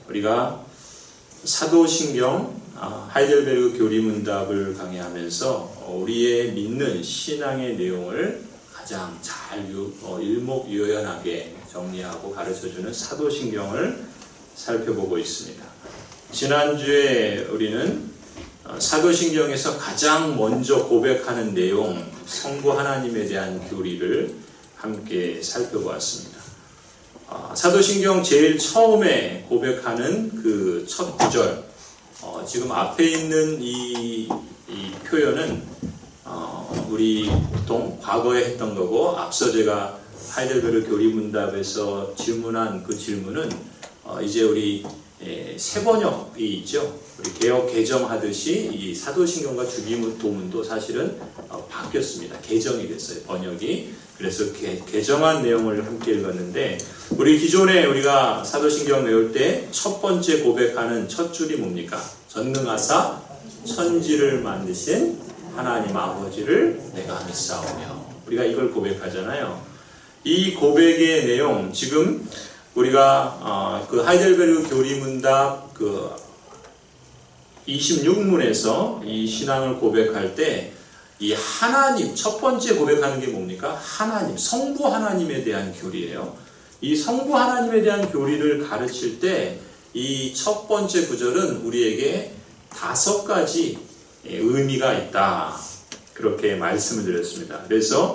우리가 사도신경 하이델베르그 교리문답을 강의하면서 우리의 믿는 신앙의 내용을 가장 잘 일목요연하게 정리하고 가르쳐주는 사도신경을 살펴보고 있습니다. 지난주에 우리는 사도신경에서 가장 먼저 고백하는 내용, 성부 하나님에 대한 교리를 함께 살펴보았습니다. 사도신경 제일 처음에 고백하는 그 첫 구절, 지금 앞에 있는 이 표현은 우리 보통 과거에 했던 거고, 앞서 제가 하이델베르그 교리문답에서 질문한 그 질문은 이제 우리 새 번역이 있죠. 우리 개역 개정하듯이 이 사도신경과 주기도문도 사실은 바뀌었습니다. 개정이 됐어요, 번역이. 그래서 개정한 내용을 함께 읽었는데, 우리 기존에 우리가 사도신경 외울 때 첫 번째 고백하는 첫 줄이 뭡니까? 전능하사 천지를 만드신 하나님 아버지를 내가 믿사오며, 우리가 이걸 고백하잖아요. 이 고백의 내용, 지금 우리가 그 하이델베르그 교리문답 그 26문에서 이 신앙을 고백할 때 이 하나님, 첫 번째 고백하는 게 뭡니까? 하나님, 성부 하나님에 대한 교리예요. 이 성부 하나님에 대한 교리를 가르칠 때 이 첫 번째 구절은 우리에게 5가지 의미가 있다, 그렇게 말씀을 드렸습니다. 그래서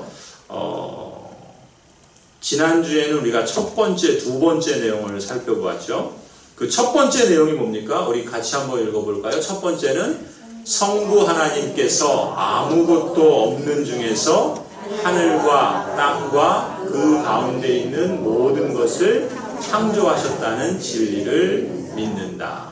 지난주에는 우리가 첫 번째, 두 번째 내용을 살펴보았죠. 그 첫 번째 내용이 뭡니까? 우리 같이 한번 읽어볼까요? 첫 번째는 성부 하나님께서 아무것도 없는 중에서 하늘과 땅과 그 가운데 있는 모든 것을 창조하셨다는 진리를 믿는다.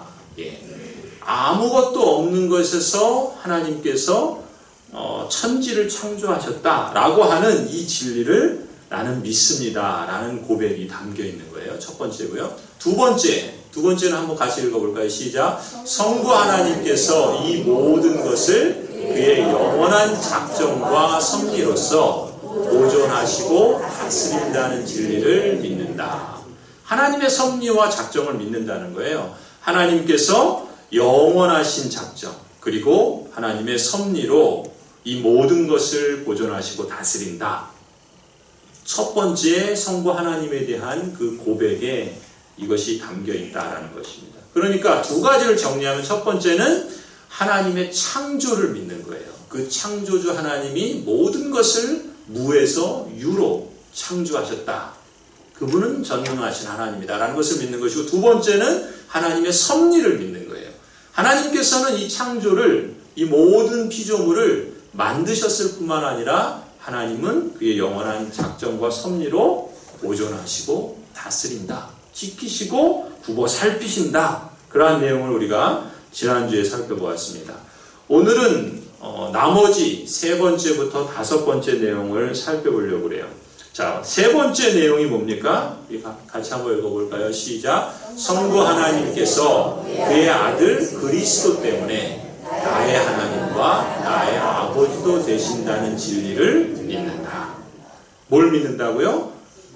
아무것도 없는 것에서 하나님께서 천지를 창조하셨다라고 하는 이 진리를 나는 믿습니다 라는 고백이 담겨 있는 거예요. 첫 번째고요. 두 번째는 한번 같이 읽어볼까요? 시작. 성부 하나님께서 이 모든 것을 그의 영원한 작정과 섭리로서 보존하시고 다스린다는 진리를 믿는다. 하나님의 섭리와 작정을 믿는다는 거예요. 하나님께서 영원하신 작정, 그리고 하나님의 섭리로 이 모든 것을 보존하시고 다스린다. 첫 번째 성부 하나님에 대한 그 고백에 이것이 담겨 있다라는 것입니다. 그러니까 두 가지를 정리하면, 첫 번째는 하나님의 창조를 믿는 거예요. 그 창조주 하나님이 모든 것을 무에서 유로 창조하셨다. 그분은 전능하신 하나님이다라는 것을 믿는 것이고, 두 번째는 하나님의 섭리를 믿는 거예요. 하나님께서는 이 창조를, 이 모든 피조물을 만드셨을 뿐만 아니라 하나님은 그의 영원한 작정과 섭리로 보존하시고 다스린다, 지키시고 두고 살피신다. 그러한 내용을 우리가 지난주에 살펴보았습니다. 오늘은 나머지 세 번째부터 5번째 내용을 살펴보려고 그래요. 자, 세 번째 내용이 뭡니까? 같이 한번 읽어볼까요? 시작. 성부 하나님께서 그의 아들 그리스도 때문에 나의 하나님과 나의 아버지도 되신다는 진리를 믿는다. 뭘 믿는다고요?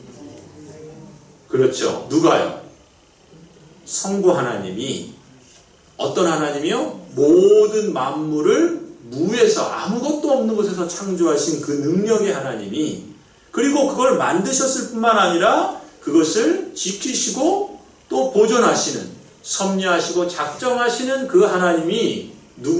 그렇죠. 누가요? 성부 하나님이, 어떤 하나님이요? 모든 만물을 무에서, 아무것도 없는 곳에서 창조하신 그 능력의 하나님이, 그리고 그걸 만드셨을 뿐만 아니라 그것을 지키시고 또 보존하시는, 섭리하시고 작정하시는 그 하나님이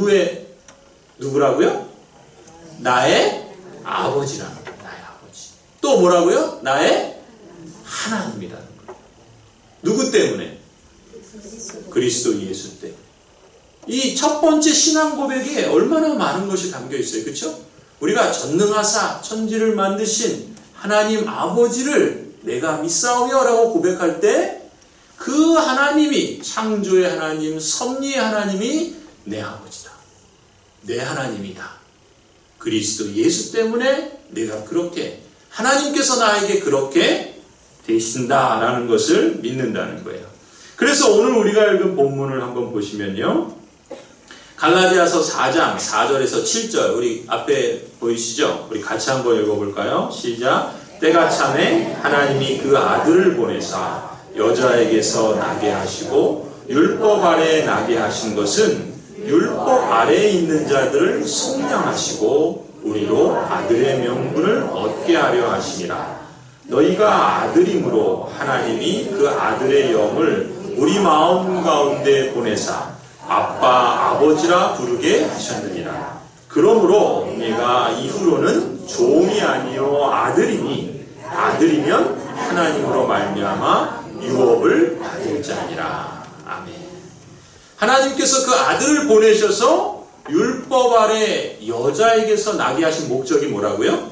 누구라고요? 나의 아버지라는 거예요. 나의 아버지. 또 뭐라고요? 나의 하나님이라는 거예요. 누구 때문에? 그리스도 예수 때문에. 이 첫 번째 신앙 고백에 얼마나 많은 것이 담겨 있어요. 그렇죠? 우리가 전능하사 천지를 만드신 하나님 아버지를 내가 믿사오며 라고 고백할 때, 그 하나님이, 창조의 하나님, 섭리의 하나님이 내 아버지다, 내 하나님이다. 그리스도 예수 때문에 내가 그렇게, 하나님께서 나에게 그렇게 되신다라는 것을 믿는다는 거예요. 그래서 오늘 우리가 읽은 본문을 한번 보시면요, 갈라디아서 4장 4절에서 7절, 우리 앞에 보이시죠? 우리 같이 한번 읽어볼까요? 시작. 때가 차매 하나님이 그 아들을 보내사 여자에게서 나게 하시고 율법 아래에 나게 하신 것은 율법 아래에 있는 자들을 속량하시고 우리로 아들의 명분을 얻게 하려 하심이라. 너희가 아들임으로 하나님이 그 아들의 영을 우리 마음 가운데 보내사 아빠 아버지라 부르게 하셨느니라. 그러므로 우리가 이후로는 종이 아니요 아들이니 아들이면 하나님으로 말미암아 유업을 받을 자니라. 아멘. 하나님께서 그 아들을 보내셔서 율법 아래 여자에게서 나게 하신 목적이 뭐라고요?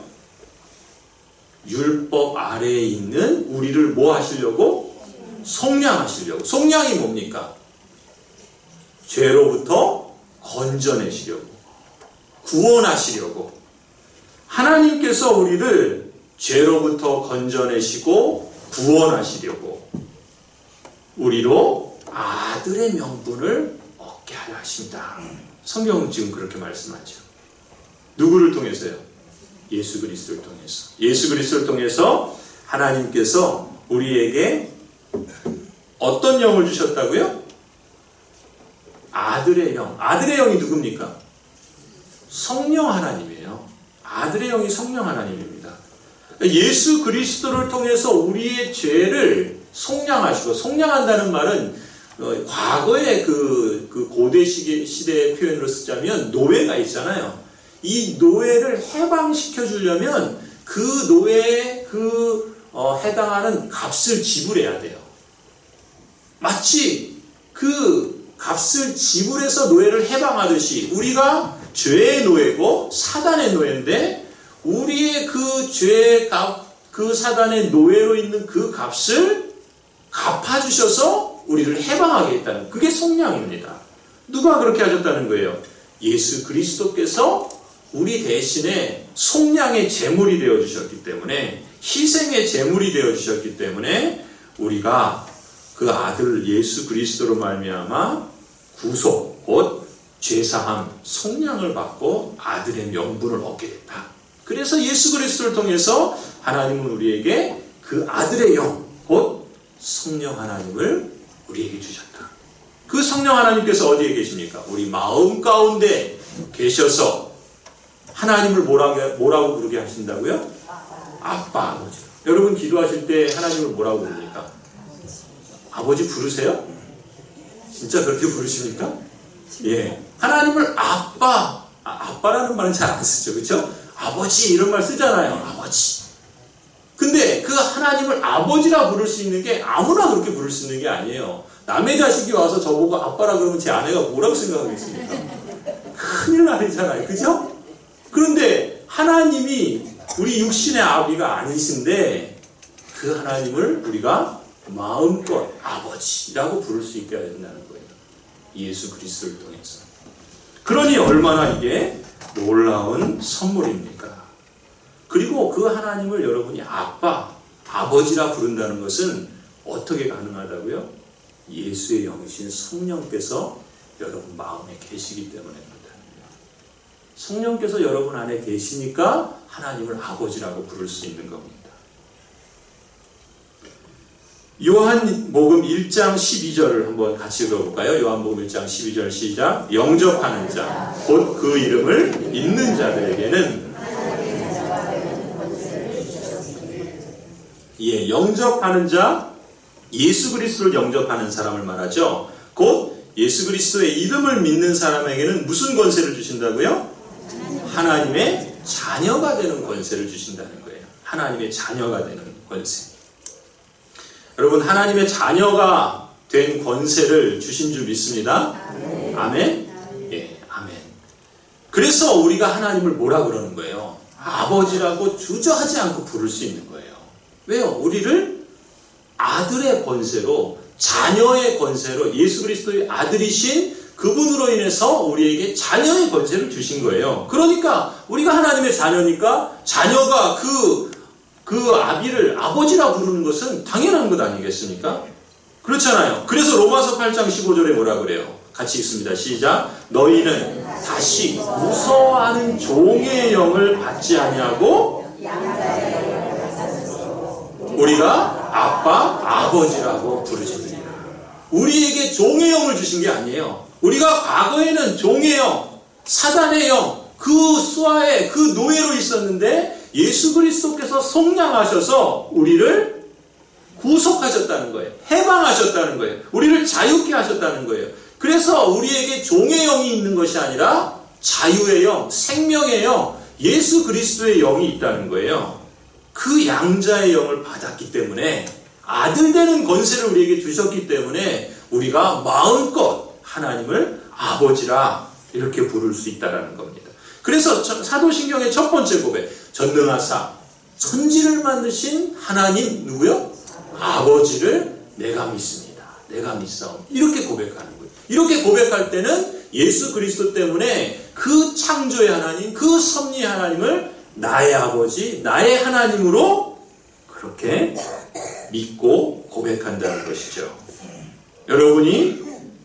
율법 아래에 있는 우리를 뭐 하시려고? 속량하시려고. 속량이 뭡니까? 죄로부터 건져내시려고, 구원하시려고. 하나님께서 우리를 죄로부터 건져내시고 구원하시려고 우리로 아들의 명분을 얻게 하려 하십니다. 성경은 지금 그렇게 말씀하죠. 누구를 통해서요? 예수 그리스도를 통해서. 예수 그리스도를 통해서 하나님께서 우리에게 어떤 영을 주셨다고요? 아들의 영. 아들의 영이 누굽니까? 성령 하나님이에요. 아들의 영이 성령 하나님입니다. 예수 그리스도를 통해서 우리의 죄를 속량하시고, 속량한다는 말은 과거의 그 고대 시대의 표현으로 쓰자면 노예가 있잖아요. 이 노예를 해방시켜 주려면 그 노예에 해당하는 값을 지불해야 돼요. 마치 그 값을 지불해서 노예를 해방하듯이 우리가 죄의 노예고 사단의 노예인데 우리의 그 죄의 값, 그 사단의 노예로 있는 그 값을 갚아주셔서 우리를 해방하게 했다는, 그게 속량입니다. 누가 그렇게 하셨다는 거예요? 예수 그리스도께서 우리 대신에 속량의 제물이 되어주셨기 때문에, 희생의 제물이 되어주셨기 때문에 우리가 그 아들 예수 그리스도로 말미암아 구속, 곧 죄사함, 속량을 받고 아들의 명분을 얻게 됐다. 그래서 예수 그리스도를 통해서 하나님은 우리에게 그 아들의 영, 곧 성령 하나님을 우리에게 주셨다. 그 성령 하나님께서 어디에 계십니까? 우리 마음 가운데 계셔서 하나님을 뭐라고 부르게 하신다고요? 아빠, 아버지. 여러분 기도하실 때 하나님을 뭐라고 부릅니까? 아버지 부르세요? 진짜 그렇게 부르십니까? 예. 하나님을 아빠라는 말은 잘 안 쓰죠. 그렇죠? 아버지 이런 말 쓰잖아요. 아버지. 근데 그 하나님을 아버지라 부를 수 있는 게 아무나 그렇게 부를 수 있는 게 아니에요. 남의 자식이 와서 저보고 아빠라 그러면 제 아내가 뭐라고 생각하겠습니까? 큰일 나잖아요. 그죠? 그런데 하나님이 우리 육신의 아비가 아니신데 그 하나님을 우리가 마음껏 아버지라고 부를 수 있게 된다는 거예요. 예수 그리스도를 통해서. 그러니 얼마나 이게 놀라운 선물입니까? 그리고 그 하나님을 여러분이 아빠, 아버지라 부른다는 것은 어떻게 가능하다고요? 예수의 영이신 성령께서 여러분 마음에 계시기 때문입니다. 성령께서 여러분 안에 계시니까 하나님을 아버지라고 부를 수 있는 겁니다. 요한복음 1장 12절을 한번 같이 읽어볼까요? 요한복음 1장 12절 시작. 영접하는 자, 곧 그 이름을 믿는 자들에게는, 예, 영접하는 자, 예수 그리스도를 영접하는 사람을 말하죠. 곧 예수 그리스도의 이름을 믿는 사람에게는 무슨 권세를 주신다고요? 하나님의 자녀가 되는 권세를 주신다는 거예요. 하나님의 자녀가 되는 권세. 여러분, 하나님의 자녀가 된 권세를 주신 줄 믿습니다. 아멘? 예, 아멘. 그래서 우리가 하나님을 뭐라 그러는 거예요? 아버지라고 주저하지 않고 부를 수 있는 거예요. 왜요? 우리를 아들의 권세로, 자녀의 권세로, 예수 그리스도의 아들이신 그분으로 인해서 우리에게 자녀의 권세를 주신 거예요. 그러니까 우리가 하나님의 자녀니까 자녀가 그 아비를 아버지라 부르는 것은 당연한 것 아니겠습니까? 그렇잖아요. 그래서 로마서 8장 15절에 뭐라 그래요? 같이 읽습니다. 시작. 너희는 다시 무서워하는 종의 영을 받지 아니하고 우리가 아빠, 아버지라고 부르짖으리라. 우리에게 종의 영을 주신 게 아니에요. 우리가 과거에는 종의 영, 사단의 영, 그 수하에 그 노예로 있었는데 예수 그리스도께서 속량하셔서 우리를 구속하셨다는 거예요. 해방하셨다는 거예요. 우리를 자유케 하셨다는 거예요. 그래서 우리에게 종의 영이 있는 것이 아니라 자유의 영, 생명의 영, 예수 그리스도의 영이 있다는 거예요. 그 양자의 영을 받았기 때문에 아들 되는 권세를 우리에게 주셨기 때문에 우리가 마음껏 하나님을 아버지라 이렇게 부를 수 있다는 겁니다. 그래서 사도신경의 첫 번째 고백, 전능하사 천지를 만드신 하나님 누구요? 아버지를 내가 믿습니다. 내가 믿사옵니다. 이렇게 고백하는 거예요. 이렇게 고백할 때는 예수 그리스도 때문에 그 창조의 하나님, 그 섭리의 하나님을 나의 아버지, 나의 하나님으로 그렇게 믿고 고백한다는 것이죠. 여러분이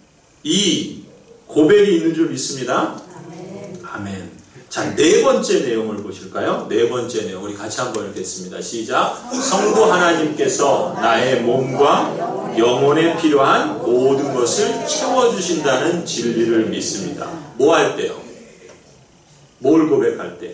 이 고백이 있는 줄 믿습니다. 아멘. 자, 네 번째 내용을 보실까요? 네 번째 내용 우리 같이 한번 읽겠습니다. 시작. 성부 하나님께서 나의 몸과 영혼에 필요한 모든 것을 채워주신다는 진리를 믿습니다. 뭐 할 때요? 뭘 고백할 때?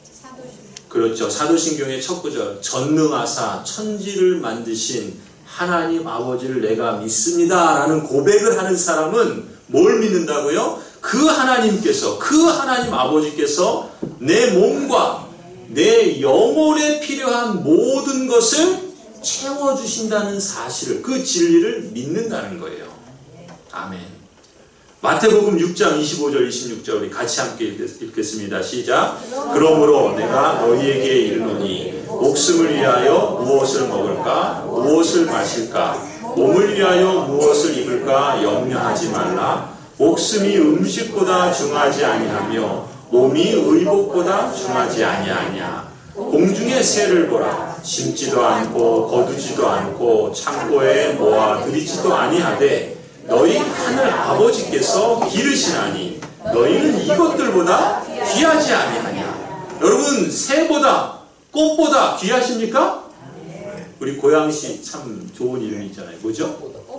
그렇죠. 사도신경의 첫 구절. 전능하사 천지를 만드신 하나님 아버지를 내가 믿습니다. 라는 고백을 하는 사람은 뭘 믿는다고요? 그 하나님께서, 그 하나님 아버지께서 내 몸과 내 영혼에 필요한 모든 것을 채워주신다는 사실을, 그 진리를 믿는다는 거예요. 아멘. 마태복음 6장 25절 26절 우리 같이 함께 읽겠습니다. 시작. 그러므로 내가 너희에게 이르노니 목숨을 위하여 무엇을 먹을까 무엇을 마실까 몸을 위하여 무엇을 입을까 염려하지 말라. 목숨이 음식보다 중하지 아니하며 몸이 의복보다 중하지 아니하냐. 공중의 새를 보라. 심지도 않고 거두지도 않고 창고에 모아 들이지도 아니하되 너희 하늘 아버지께서 기르시나니 너희는 이것들보다 귀하지 아니하냐. 여러분, 새보다 꽃보다 귀하십니까? 우리 고양시 참 좋은 이름이 있잖아요. 뭐죠?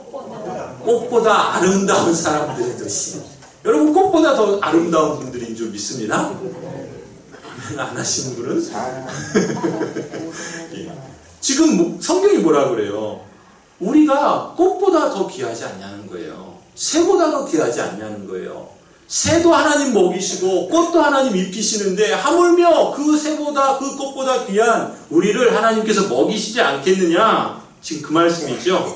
꽃보다 아름다운 사람들의 듯이. 여러분, 꽃보다 더 아름다운 분들인 줄 믿습니다. 안 하시는 분은? 지금 성경이 뭐라 그래요? 우리가 꽃보다 더 귀하지 않냐는 거예요. 새보다 더 귀하지 않냐는 거예요. 새도 하나님 먹이시고 꽃도 하나님 입히시는데 하물며 그 새보다 그 꽃보다 귀한 우리를 하나님께서 먹이시지 않겠느냐. 지금 그 말씀이죠.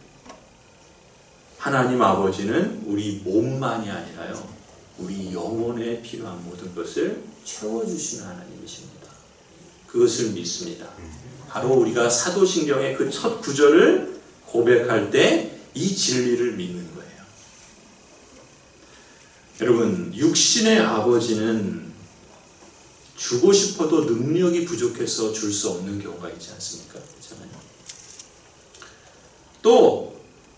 하나님 아버지는 우리 몸만이 아니라요, 우리 영혼에 필요한 모든 것을 채워주시는 하나님이십니다. 그것을 믿습니다. 바로 우리가 사도신경의 그 첫 구절을 고백할 때 이 진리를 믿는 거예요. 여러분, 육신의 아버지는 주고 싶어도 능력이 부족해서 줄 수 없는 경우가 있지 않습니까? 그렇잖아요. 또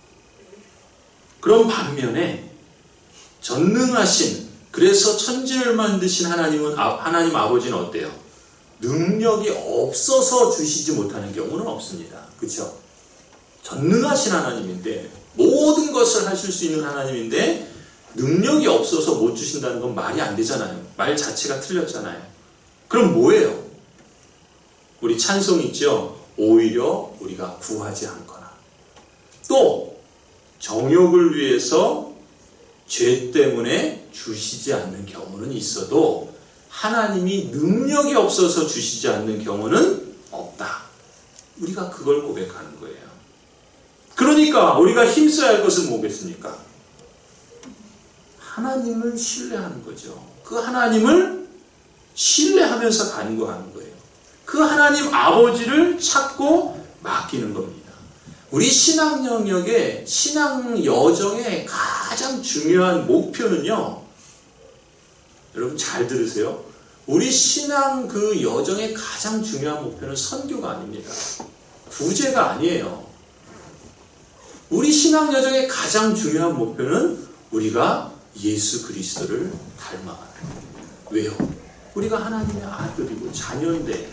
그런 반면에 전능하신, 그래서 천지를 만드신 하나님 아버지는 어때요? 능력이 없어서 주시지 못하는 경우는 없습니다. 그렇죠? 전능하신 하나님인데, 모든 것을 하실 수 있는 하나님인데 능력이 없어서 못 주신다는 건 말이 안 되잖아요. 말 자체가 틀렸잖아요. 그럼 뭐예요? 우리 찬송 있죠? 오히려 우리가 구하지 않거나, 또 정욕을 위해서 죄 때문에 주시지 않는 경우는 있어도 하나님이 능력이 없어서 주시지 않는 경우는 없다. 우리가 그걸 고백하는 거예요. 그러니까 우리가 힘써야 할 것은 뭐겠습니까? 하나님을 신뢰하는 거죠. 그 하나님을 신뢰하면서 간구하는 거예요. 그 하나님 아버지를 찾고 맡기는 겁니다. 우리 신앙 영역의, 신앙 여정의 가장 중요한 목표는요, 여러분 잘 들으세요. 우리 신앙 그 여정의 가장 중요한 목표는 선교가 아닙니다. 구제가 아니에요. 우리 신앙 여정의 가장 중요한 목표는 우리가 예수 그리스도를 닮아가는 거예요. 왜요? 우리가 하나님의 아들이고 자녀인데,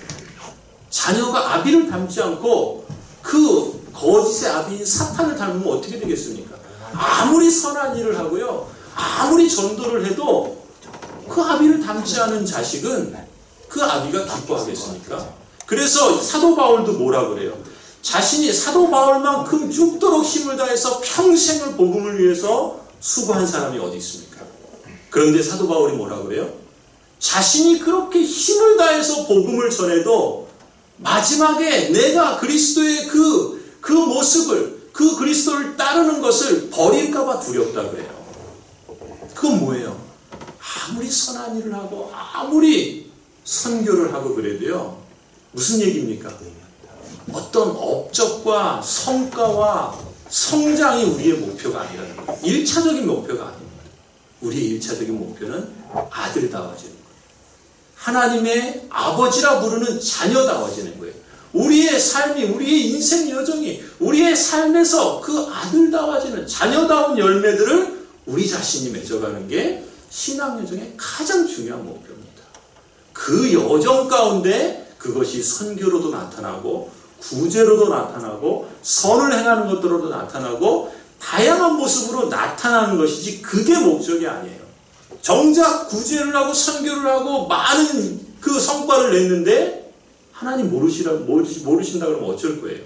자녀가 아비를 닮지 않고 그 거짓의 아비인 사탄을 닮으면 어떻게 되겠습니까? 아무리 선한 일을 하고요, 아무리 전도를 해도 그 아비를 닮지 않은 자식은 그 아비가 기뻐하겠습니까? 그래서 사도 바울도 뭐라 그래요? 자신이 사도 바울만큼 죽도록 힘을 다해서 평생을 복음을 위해서 수고한 사람이 어디 있습니까? 그런데 사도 바울이 뭐라 그래요? 자신이 그렇게 힘을 다해서 복음을 전해도 마지막에 내가 그리스도의 그 모습을, 그 그리스도를 따르는 것을 버릴까봐 두렵다 그래요. 그건 뭐예요? 아무리 선한 일을 하고 아무리 선교를 하고 그래도요, 무슨 얘기입니까? 어떤 업적과 성과와 성장이 우리의 목표가 아니라는 거예요. 1차적인 목표가 아닙니다. 우리의 1차적인 목표는 아들다워지는 거예요. 하나님의 아버지라 부르는 자녀다워지는 거예요. 우리의 삶이, 우리의 인생 여정이, 우리의 삶에서 그 아들다워지는 자녀다운 열매들을 우리 자신이 맺어가는 게 신앙 여정의 가장 중요한 목표입니다. 그 여정 가운데 그것이 선교로도 나타나고 구제로도 나타나고 선을 행하는 것들로도 나타나고 다양한 모습으로 나타나는 것이지 그게 목적이 아니에요. 정작 구제를 하고 선교를 하고 많은 그 성과를 냈는데 하나님 모르신다 그러면 어쩔 거예요?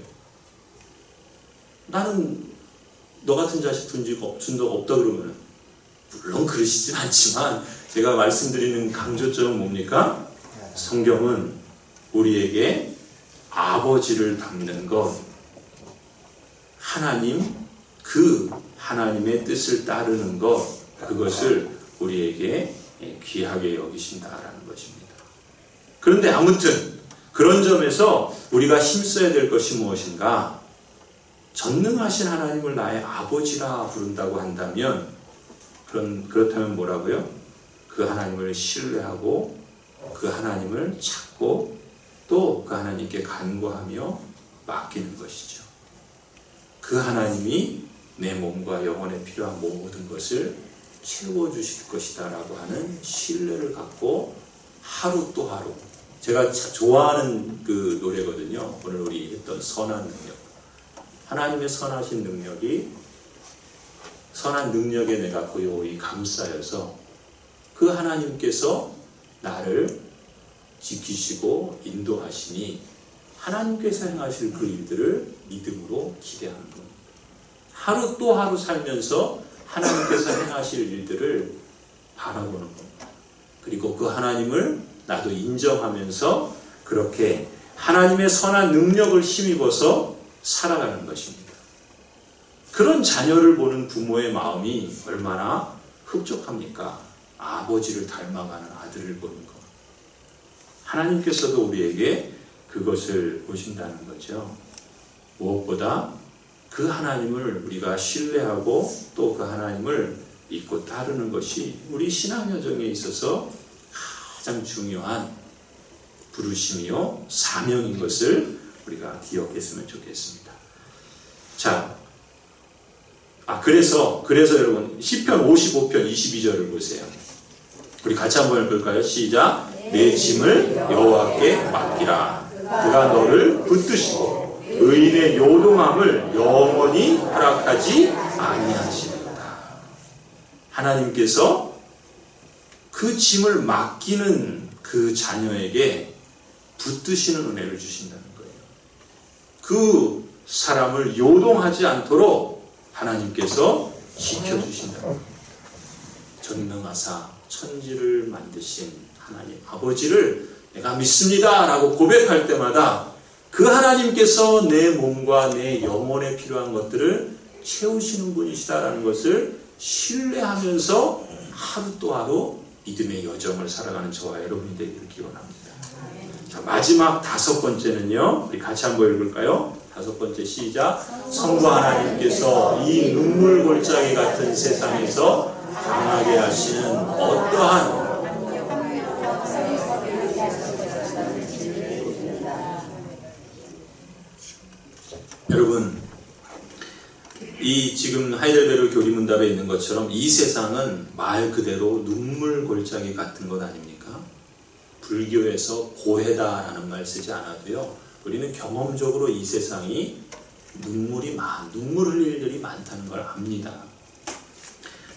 나는 너 같은 자식 준 적 없다 그러면, 물론 그러시진 않지만 제가 말씀드리는 강조점은 뭡니까? 성경은 우리에게 아버지를 닮는 것, 하나님, 그 하나님의 뜻을 따르는 것, 그것을 우리에게 귀하게 여기신다라는 것입니다. 그런데 아무튼 그런 점에서 우리가 힘써야 될 것이 무엇인가? 전능하신 하나님을 나의 아버지라 부른다고 한다면, 그렇다면 뭐라고요? 그 하나님을 신뢰하고 그 하나님을 찾고 또 그 하나님께 간구하며 맡기는 것이죠. 그 하나님이 내 몸과 영혼에 필요한 모든 것을 채워주실 것이다 라고 하는 신뢰를 갖고 하루 또 하루, 제가 좋아하는 그 노래거든요. 오늘 우리 했던 선한 능력. 하나님의 선하신 능력이, 선한 능력에 내가 고요히 감싸여서 그 하나님께서 나를 지키시고 인도하시니 하나님께서 행하실 그 일들을 믿음으로 기대하는 겁니다. 하루 또 하루 살면서 하나님께서 행하실 일들을 바라보는 겁니다. 그리고 그 하나님을 나도 인정하면서 그렇게 하나님의 선한 능력을 힘입어서 살아가는 것입니다. 그런 자녀를 보는 부모의 마음이 얼마나 흡족합니까? 아버지를 닮아가는 아들을 보는 것. 하나님께서도 우리에게 그것을 보신다는 거죠. 무엇보다 그 하나님을 우리가 신뢰하고 또 그 하나님을 믿고 따르는 것이 우리 신앙 여정에 있어서 가장 중요한 부르심이요 사명인 것을 우리가 기억했으면 좋겠습니다. 자, 그래서 여러분 시편 55편 22절을 보세요. 우리 같이 한번 읽을까요? 시작. 내 짐을 여호와께 맡기라. 그가 너를 붙드시고 의인의 요동함을 영원히 허락하지 아니하시리로다. 하나님께서 그 짐을 맡기는 그 자녀에게 붙드시는 은혜를 주신다는 거예요. 그 사람을 요동하지 않도록 하나님께서 지켜주신다는 거예요. 전능하사 천지를 만드신 하나님 아버지를 내가 믿습니다 라고 고백할 때마다 그 하나님께서 내 몸과 내 영혼에 필요한 것들을 채우시는 분이시다라는 것을 신뢰하면서 하루 또 하루 믿음의 여정을 살아가는 저와 여러분이 되기를 기원합니다. 자, 마지막 5번째는요. 우리 같이 한번 읽을까요? 5번째 시작. 성부 하나님께서 이 눈물 골짜기 같은 세상에서 강하게 하시는 어떠한 여러분, 이 지금 하이델베르 교리문답에 있는 것처럼 이 세상은 말 그대로 눈물 골짜기 같은 것 아닙니까? 불교에서 고해다라는 말 쓰지 않아도요. 우리는 경험적으로 이 세상이 눈물 흘릴 일이 많다는 걸 압니다.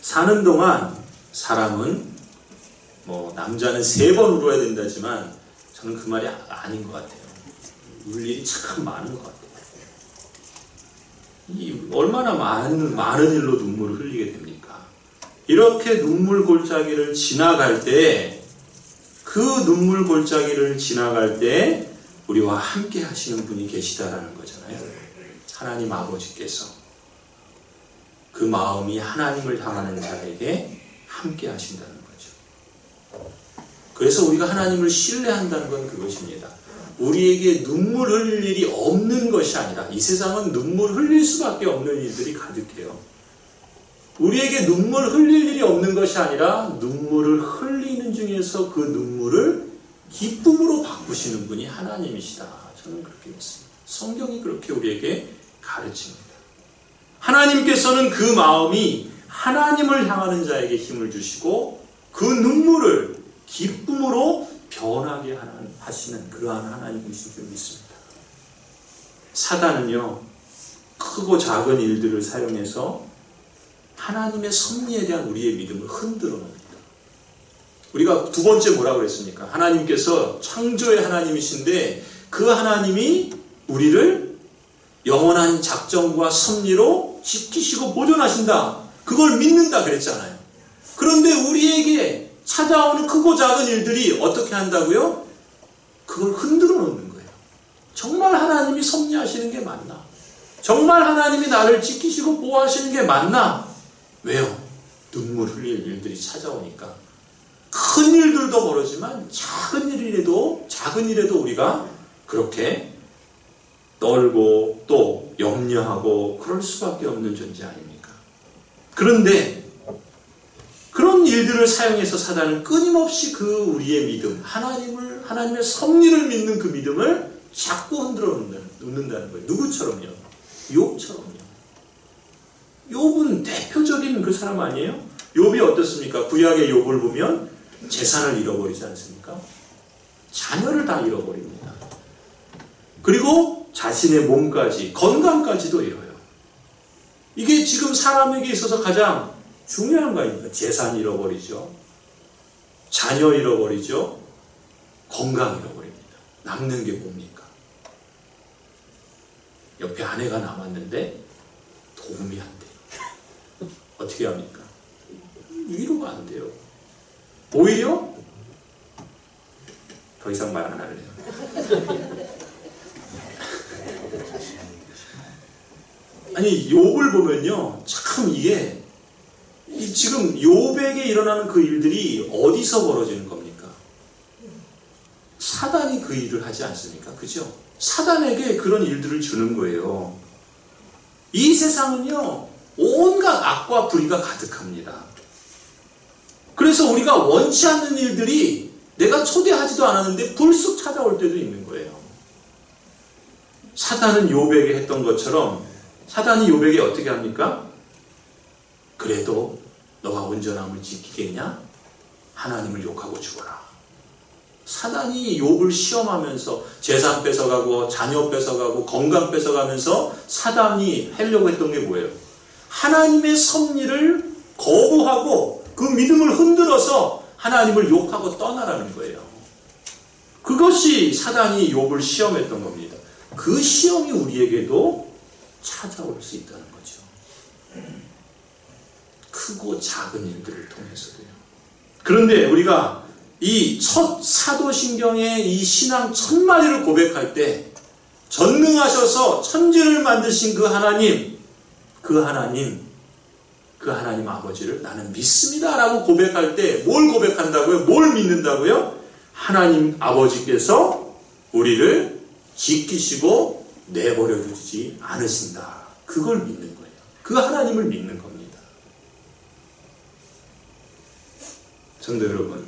사는 동안 사람은 뭐 남자는 3번 울어야 된다지만 저는 그 말이 아닌 것 같아요. 울 일이 참 많은 것 같아요. 얼마나 많은 일로 눈물을 흘리게 됩니까? 이렇게 눈물 골짜기를 지나갈 때, 그 눈물 골짜기를 지나갈 때 우리와 함께 하시는 분이 계시다라는 거잖아요. 하나님 아버지께서 그 마음이 하나님을 향하는 자에게 함께 하신다는 거죠. 그래서 우리가 하나님을 신뢰한다는 건 그것입니다. 우리에게 눈물 흘릴 일이 없는 것이 아니라, 이 세상은 눈물 흘릴 수밖에 없는 일들이 가득해요. 우리에게 눈물 흘릴 일이 없는 것이 아니라 눈물을 흘리는 중에서 그 눈물을 기쁨으로 바꾸시는 분이 하나님이시다. 저는 그렇게 믿습니다. 성경이 그렇게 우리에게 가르칩니다. 하나님께서는 그 마음이 하나님을 향하는 자에게 힘을 주시고 그 눈물을 기쁨으로 변하게 하시는 그러한 하나님이신 줄 믿습니다. 사단은요, 크고 작은 일들을 사용해서 하나님의 섭리에 대한 우리의 믿음을 흔들어 놓습니다. 우리가 두 번째 뭐라고 그랬습니까? 하나님께서 창조의 하나님이신데 그 하나님이 우리를 영원한 작정과 섭리로 지키시고 보존하신다. 그걸 믿는다 그랬잖아요. 그런데 우리에게 찾아오는 크고 작은 일들이 어떻게 한다고요? 그걸 흔들어 놓는 거예요. 정말 하나님이 섭리하시는 게 맞나? 정말 하나님이 나를 지키시고 보호하시는 게 맞나? 왜요? 눈물 흘릴 일들이 찾아오니까. 큰 일들도 모르지만 작은 일에도 우리가 그렇게 떨고 또 염려하고 그럴 수밖에 없는 존재 아닙니까? 그런데 그런 일들을 사용해서 사단은 끊임없이 그 우리의 믿음, 하나님의 섭리를 믿는 그 믿음을 자꾸 흔들어 놓는다는 거예요. 누구처럼요? 욥처럼요. 욥은 대표적인 그 사람 아니에요? 욥이 어떻습니까? 구약의 욥을 보면 재산을 잃어버리지 않습니까? 자녀를 다 잃어버립니다. 그리고 자신의 몸까지, 건강까지도 잃어요. 이게 지금 사람에게 있어서 가장 중요한 거 아닙니까? 재산 잃어버리죠. 자녀 잃어버리죠. 건강 잃어버립니다. 남는 게 뭡니까? 옆에 아내가 남았는데 도움이 안 돼요. 어떻게 합니까? 위로가 안 돼요. 오히려 더 이상 말 안 할래요. 아니, 욥을 보면요, 참 이게 지금 욥에게 일어나는 그 일들이 어디서 벌어지는 겁니까? 사단이 그 일을 하지 않습니까? 그죠? 사단에게 그런 일들을 주는 거예요. 이 세상은요, 온갖 악과 불의가 가득합니다. 그래서 우리가 원치 않는 일들이 내가 초대하지도 않았는데 불쑥 찾아올 때도 있는 거예요. 사단은 욥에게 했던 것처럼 사단이 욥에게 어떻게 합니까? 그래도 너가 온전함을 지키겠냐? 하나님을 욕하고 죽어라. 사단이 욥을 시험하면서 재산 뺏어가고 자녀 뺏어가고 건강 뺏어가면서 사단이 하려고 했던 게 뭐예요? 하나님의 섭리를 거부하고 그 믿음을 흔들어서 하나님을 욕하고 떠나라는 거예요. 그것이 사단이 욥을 시험했던 겁니다. 그 시험이 우리에게도 찾아올 수 있다는 거죠. 크고 작은 일들을 통해서도요. 그런데 우리가 이 첫 사도신경의 이 신앙 첫 마디를 고백할 때 전능하셔서 천지를 만드신 그 하나님 아버지를 나는 믿습니다 라고 고백할 때 뭘 고백한다고요? 뭘 믿는다고요? 하나님 아버지께서 우리를 지키시고 내버려 두지 않으신다. 그걸 믿는 거예요. 그 하나님을 믿는 겁니다. 성도 여러분,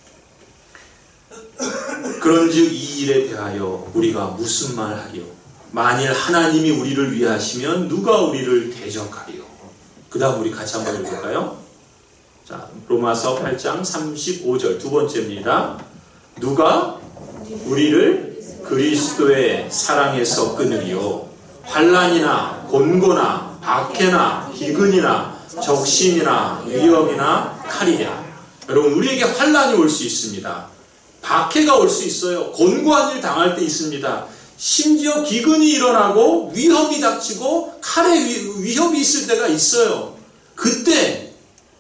그런즉 이 일에 대하여 우리가 무슨 말하리요? 만일 하나님이 우리를 위하시면 누가 우리를 대적하리요? 그 다음 우리 같이 한번 읽을까요? 자, 로마서 8장 35절 두 번째입니다. 누가 우리를 그리스도의 사랑에서 끊으리요? 환난이나 곤고나 박해나 기근이나 적신이나 위험이나 칼이냐. 여러분, 우리에게 환난이 올 수 있습니다. 박해가 올 수 있어요. 곤고한 일 당할 때 있습니다. 심지어 기근이 일어나고 위험이 닥치고 칼의 위협이 있을 때가 있어요. 그때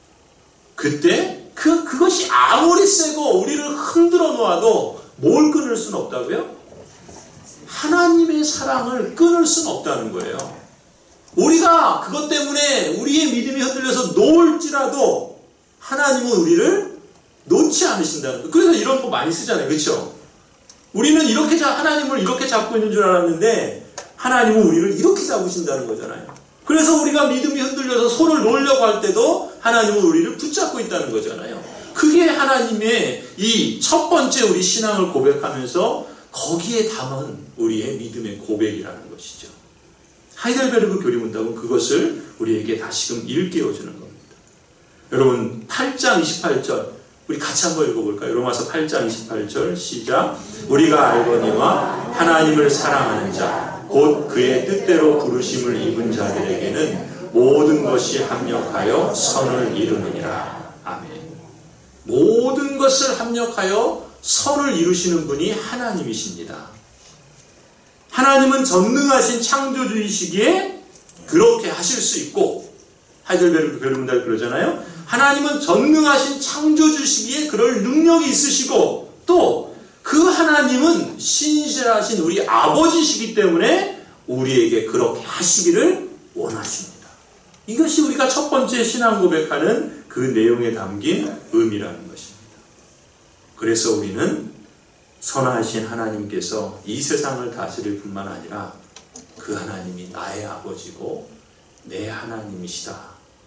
그것이 아무리 세고 우리를 흔들어 놓아도 뭘 끊을 수는 없다고요? 하나님의 사랑을 끊을 수는 없다는 거예요. 우리가 그것 때문에 우리의 믿음이 흔들려서 놓을지라도 하나님은 우리를 놓지 않으신다는 거예요. 그래서 이런 거 많이 쓰잖아요. 그렇죠? 우리는 하나님을 이렇게 잡고 있는 줄 알았는데 하나님은 우리를 이렇게 잡으신다는 거잖아요. 그래서 우리가 믿음이 흔들려서 손을 놓으려고 할 때도 하나님은 우리를 붙잡고 있다는 거잖아요. 그게 하나님의 이 첫 번째 우리 신앙을 고백하면서 거기에 담은 우리의 믿음의 고백이라는 것이죠. 하이델베르그 교리문답은 그것을 우리에게 다시금 일깨워주는 겁니다. 여러분, 8장 28절 우리 같이 한번 읽어볼까요? 로마서 8장 28절 시작. 우리가 알거니와 하나님을 사랑하는 자 곧 그의 뜻대로 부르심을 입은 자들에게는 모든 것이 합력하여 선을 이루느니라. 아멘. 모든 것을 합력하여 선을 이루시는 분이 하나님이십니다. 하나님은 전능하신 창조주이시기에 그렇게 하실 수 있고, 하이델베르그 교리문답이 그러잖아요. 하나님은 전능하신 창조주시기에 그럴 능력이 있으시고, 또 그 하나님은 신실하신 우리 아버지시기 때문에 우리에게 그렇게 하시기를 원하십니다. 이것이 우리가 첫 번째 신앙 고백하는 그 내용에 담긴 의미라는 것입니다. 그래서 우리는 선하신 하나님께서 이 세상을 다스릴 뿐만 아니라 그 하나님이 나의 아버지고 내 하나님이시다.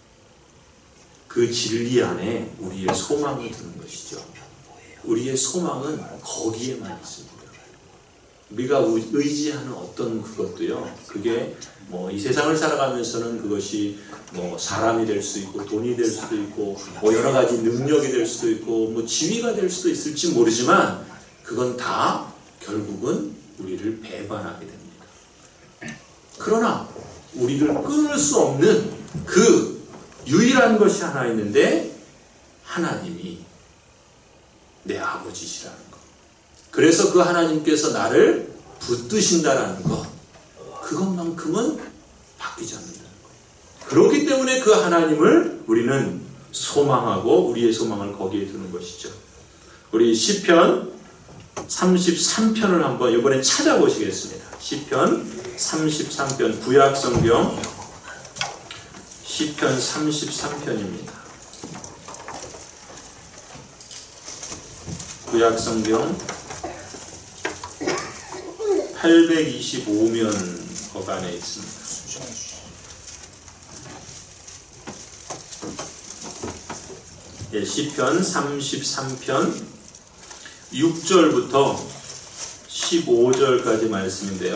그 진리 안에 우리의 소망이 드는 것이죠. 우리의 소망은 거기에만 있습니다. 우리가 의지하는 어떤 그것도요, 그게 이 세상을 살아가면서는 그것이 사람이 될 수 있고 돈이 될 수도 있고 여러 가지 능력이 될 수도 있고 지위가 될 수도 있을지 모르지만 그건 다 결국은 우리를 배반하게 됩니다. 그러나 우리를 끊을 수 없는 그 유일한 것이 하나 있는데 하나님이 내 아버지시라는 것. 그래서 그 하나님께서 나를 붙드신다라는 것. 그것만큼은 바뀌지 않는다는 것. 그렇기 때문에 그 하나님을 우리는 소망하고 우리의 소망을 거기에 두는 것이죠. 우리 시편 33편을 한번 이번에 찾아보시겠습니다. 시편 33편 구약성경 시편 33편입니다. 구약성경 825면 거간에 있습니다. 예, 시편 33편 6절부터 15절까지 말씀인데요.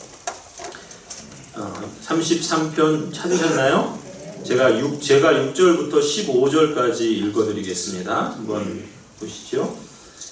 33편 찾으셨나요? 제가 6절부터 15절까지 읽어드리겠습니다. 한번 보시죠.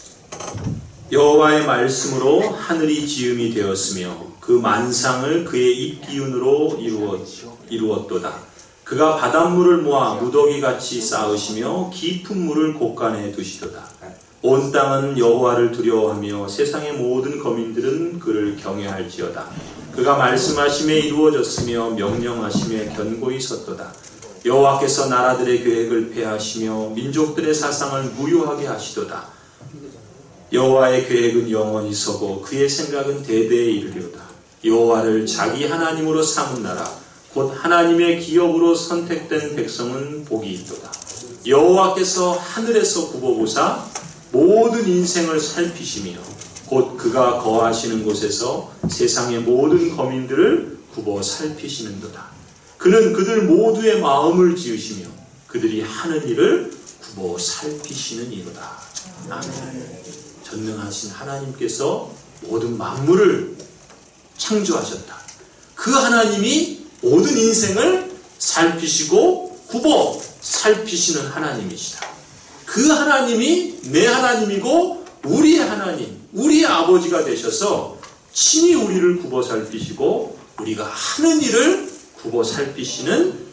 여호와의 말씀으로 하늘이 지음이 되었으며 그 만상을 그의 입기운으로 이루었도다. 그가 바닷물을 모아 무더기같이 쌓으시며 깊은 물을 곳간에 두시도다. 온 땅은 여호와를 두려워하며 세상의 모든 거민들은 그를 경외할지어다. 그가 말씀하심에 이루어졌으며 명령하심에 견고히 섰도다. 여호와께서 나라들의 계획을 폐하시며 민족들의 사상을 무효하게 하시도다. 여호와의 계획은 영원히 서고 그의 생각은 대대에 이르리로다. 여호와를 자기 하나님으로 삼은 나라 곧 하나님의 기업으로 선택된 백성은 복이 있도다. 여호와께서 하늘에서 굽어보사 모든 인생을 살피시며 곧 그가 거하시는 곳에서 세상의 모든 거민들을 굽어 살피시는도다. 그는 그들 모두의 마음을 지으시며 그들이 하는 일을 굽어 살피시는 이로다. 아멘. 전능하신 하나님께서 모든 만물을 창조하셨다. 그 하나님이 모든 인생을 살피시고 굽어 살피시는 하나님이시다. 그 하나님이 내 하나님이고 우리의 하나님, 우리의 아버지가 되셔서 친히 우리를 굽어 살피시고 우리가 하는 일을 굽어 살피시는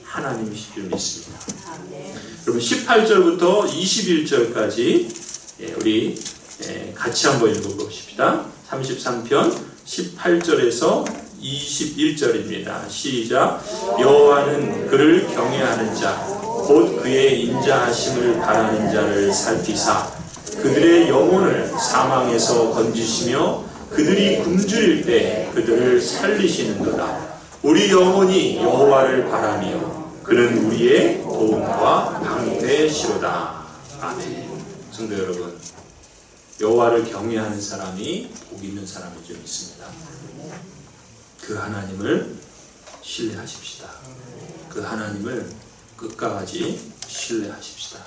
하나님이실 줄 믿습니다. 여러분 18절부터 21절까지 우리 같이 한번 읽어보십시다. 33편 18절에서 21절입니다. 시작. 여호와는 그를 경외하는 자 곧 그의 인자하심을 바라는 자를 살피사 그들의 영혼을 사망에서 건지시며 그들이 굶주릴 때 그들을 살리시는도다. 우리 영혼이 여호와를 바라며 그는 우리의 도움과 방패시로다. 아멘. 성도 여러분, 여호와를 경외하는 사람이 복 있는 사람인 줄 믿습니다. 그 하나님을 신뢰하십시다. 그 하나님을 끝까지 신뢰하십시다.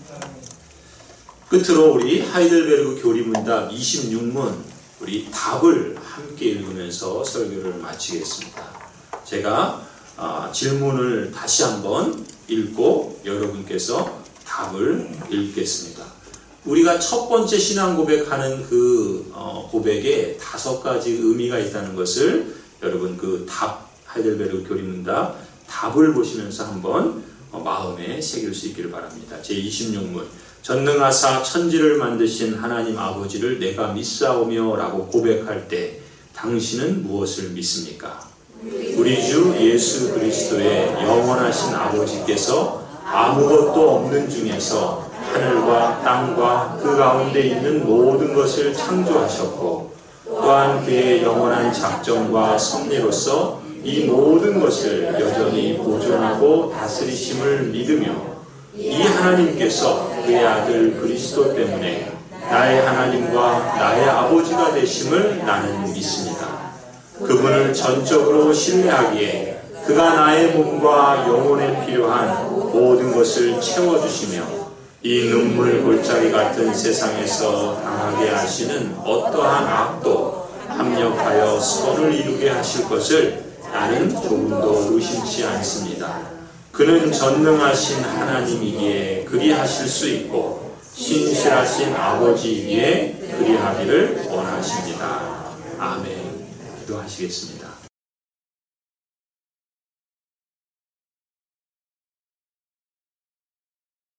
끝으로 우리 하이델베르그 교리문답 26문 우리 답을 함께 읽으면서 설교를 마치겠습니다. 제가 질문을 다시 한번 읽고 여러분께서 답을 읽겠습니다. 우리가 첫 번째 신앙 고백하는 그 고백에 5가지 의미가 있다는 것을 여러분 그 답, 하이델베르그 교리문답 답을 보시면서 한번 마음에 새길 수 있기를 바랍니다. 제26문 전능하사 천지를 만드신 하나님 아버지를 내가 믿사오며 라고 고백할 때 당신은 무엇을 믿습니까? 우리 주 예수 그리스도의 영원하신 아버지께서 아무것도 없는 중에서 하늘과 땅과 그 가운데 있는 모든 것을 창조하셨고 또한 그의 영원한 작정과 섭리로서 이 모든 것을 여전히 보존하고 다스리심을 믿으며 이 하나님께서 그의 아들 그리스도 때문에 나의 하나님과 나의 아버지가 되심을 나는 믿습니다. 그분을 전적으로 신뢰하기에 그가 나의 몸과 영혼에 필요한 모든 것을 채워주시며 이 눈물 골짜기 같은 세상에서 당하게 하시는 어떠한 악도 합력하여 선을 이루게 하실 것을 나는 조금도 의심치 않습니다. 그는 전능하신 하나님이기에 그리하실 수 있고 신실하신 아버지이기에 그리하기를 원하십니다. 아멘. 기도하시겠습니다.